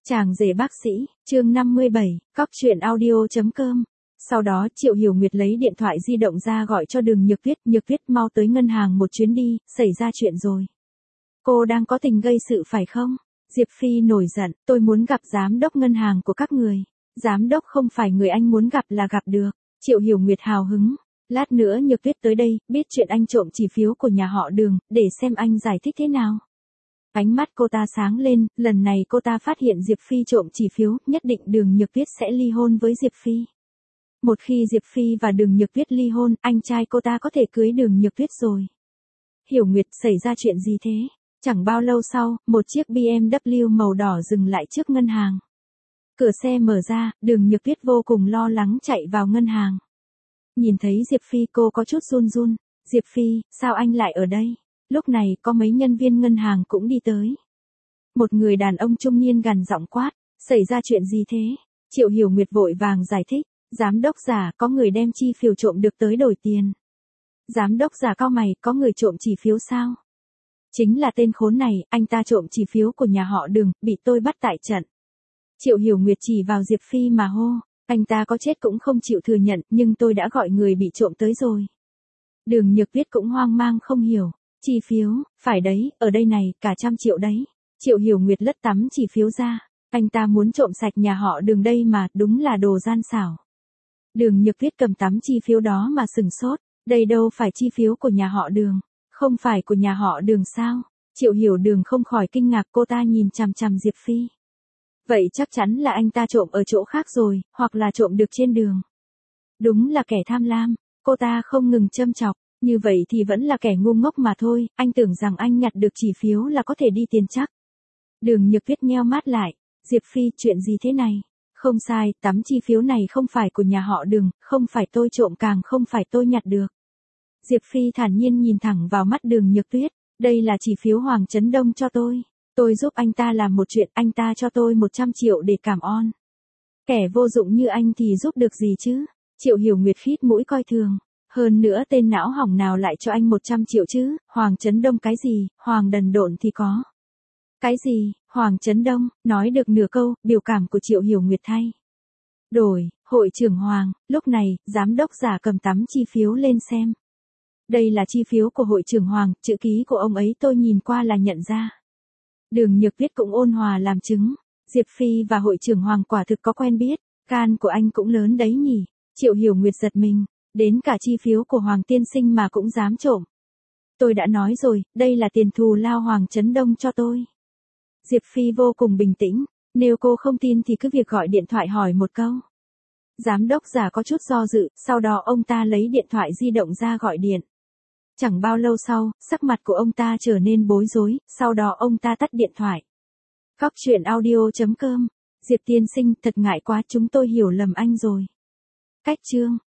Chàng rể bác sĩ, chương 57, cóc truyện audio.com. Sau đó Triệu Hiểu Nguyệt lấy điện thoại di động ra gọi cho Đường Nhược Tuyết mau tới ngân hàng một chuyến đi, xảy ra chuyện rồi. Cô đang có tình gây sự phải không? Diệp Phi nổi giận, tôi muốn gặp giám đốc ngân hàng của các người. Giám đốc không phải người anh muốn gặp là gặp được. Triệu Hiểu Nguyệt hào hứng. Lát nữa Nhược Tuyết tới đây, biết chuyện anh trộm chỉ phiếu của nhà họ Đường, để xem anh giải thích thế nào. Ánh mắt cô ta sáng lên, lần này cô ta phát hiện Diệp Phi trộm chỉ phiếu, nhất định Đường Nhược Tuyết sẽ ly hôn với Diệp Phi. Một khi Diệp Phi và Đường Nhược Tuyết ly hôn, anh trai cô ta có thể cưới Đường Nhược Tuyết rồi. Hiểu Nguyệt, xảy ra chuyện gì thế? Chẳng bao lâu sau, một chiếc BMW màu đỏ dừng lại trước ngân hàng. Cửa xe mở ra, Đường Nhược Tuyết vô cùng lo lắng chạy vào ngân hàng. Nhìn thấy Diệp Phi cô có chút run run. Diệp Phi, sao anh lại ở đây? Lúc này có mấy nhân viên ngân hàng cũng đi tới. Một người đàn ông trung niên gằn giọng quát, xảy ra chuyện gì thế? Triệu Hiểu Nguyệt vội vàng giải thích, giám đốc giả, có người đem chi phiếu trộm được tới đổi tiền. Giám đốc giả cau mày, có người trộm chỉ phiếu sao? Chính là tên khốn này, anh ta trộm chỉ phiếu của nhà họ Đường, bị tôi bắt tại trận. Triệu Hiểu Nguyệt chỉ vào Diệp Phi mà hô, anh ta có chết cũng không chịu thừa nhận, nhưng tôi đã gọi người bị trộm tới rồi. Đường Nhược Tuyết cũng hoang mang không hiểu. Chi phiếu, phải đấy, ở đây này, cả 100 triệu đấy. Triệu Hiểu Nguyệt lất tấm chỉ phiếu ra. Anh ta muốn trộm sạch nhà họ Đường đây mà, đúng là đồ gian xảo. Đường Nhược Tuyết cầm tấm chi phiếu đó mà sừng sốt. Đây đâu phải chi phiếu của nhà họ Đường. Không phải của nhà họ Đường sao? Triệu Hiểu Đường không khỏi kinh ngạc, cô ta nhìn chằm chằm Diệp Phi. Vậy chắc chắn là anh ta trộm ở chỗ khác rồi, hoặc là trộm được trên đường. Đúng là kẻ tham lam, cô ta không ngừng châm chọc. Như vậy thì vẫn là kẻ ngu ngốc mà thôi, anh tưởng rằng anh nhặt được chỉ phiếu là có thể đi tiền chắc. Đường Nhược Tuyết nheo mắt lại, Diệp Phi, chuyện gì thế này? Không sai, tấm chi phiếu này không phải của nhà họ Đường, không phải tôi trộm càng không phải tôi nhặt được. Diệp Phi thản nhiên nhìn thẳng vào mắt Đường Nhược Tuyết, đây là chỉ phiếu Hoàng Chấn Đông cho tôi. Tôi giúp anh ta làm một chuyện, anh ta cho tôi 100 triệu để cảm ơn. Kẻ vô dụng như anh thì giúp được gì chứ? Triệu Hiểu Nguyệt khít mũi coi thường. Hơn nữa tên não hỏng nào lại cho anh 100 triệu chứ, Hoàng Chấn Đông cái gì, Hoàng đần độn thì có. Cái gì, Hoàng Chấn Đông, nói được nửa câu, biểu cảm của Triệu Hiểu Nguyệt thay. Đổi, hội trưởng Hoàng, lúc này, giám đốc giả cầm tấm chi phiếu lên xem. Đây là chi phiếu của hội trưởng Hoàng, chữ ký của ông ấy tôi nhìn qua là nhận ra. Đường Nhược Tuyết cũng ôn hòa làm chứng, Diệp Phi và hội trưởng Hoàng quả thực có quen biết, can của anh cũng lớn đấy nhỉ, Triệu Hiểu Nguyệt giật mình. Đến cả chi phiếu của Hoàng tiên sinh mà cũng dám trộm. Tôi đã nói rồi, đây là tiền thù lao Hoàng Chấn Đông cho tôi. Diệp Phi vô cùng bình tĩnh, nếu cô không tin thì cứ việc gọi điện thoại hỏi một câu. Giám đốc giả có chút do dự, sau đó ông ta lấy điện thoại di động ra gọi điện. Chẳng bao lâu sau, sắc mặt của ông ta trở nên bối rối, sau đó ông ta tắt điện thoại. Cóc truyện audio.com. Diệp tiên sinh, thật ngại quá, chúng tôi hiểu lầm anh rồi. Cách chương